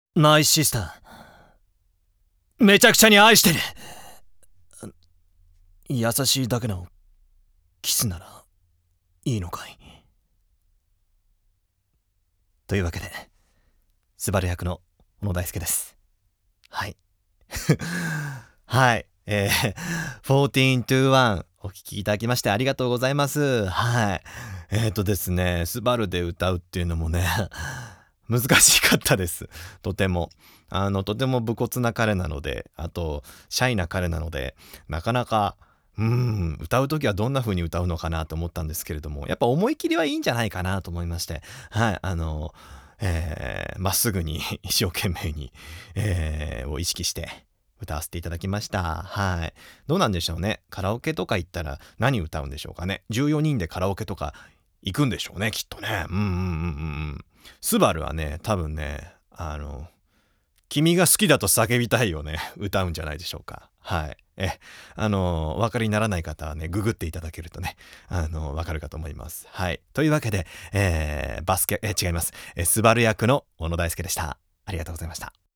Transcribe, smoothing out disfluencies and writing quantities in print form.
ナイスシスター。めちゃくちゃに愛してる。優しいだけのキスならいいのかい。というわけで、スバル役の小野大輔です。はい。はい。14 to 1お聞きいただきましてありがとうございます。はい。ですね、スバルで歌うっていうのもね、難しかったです。とても。とても武骨な彼なので、あと、シャイな彼なので、なかなか、歌う時はどんな風に歌うのかなと思ったんですけれども、やっぱ思い切りはいいんじゃないかなと思いまして、はい、まっすぐに一生懸命に、を意識して歌わせていただきました。はい。どうなんでしょうね。カラオケとか行ったら何歌うんでしょうかね。14人でカラオケとか行くんでしょうね、きっとね。スバルはね、多分ね、君が好きだと叫びたいをね、歌うんじゃないでしょうか。はい。お分かりにならない方はね、ググっていただけるとね、わかるかと思います。はい。というわけで、違います。スバル役の小野大輔でした。ありがとうございました。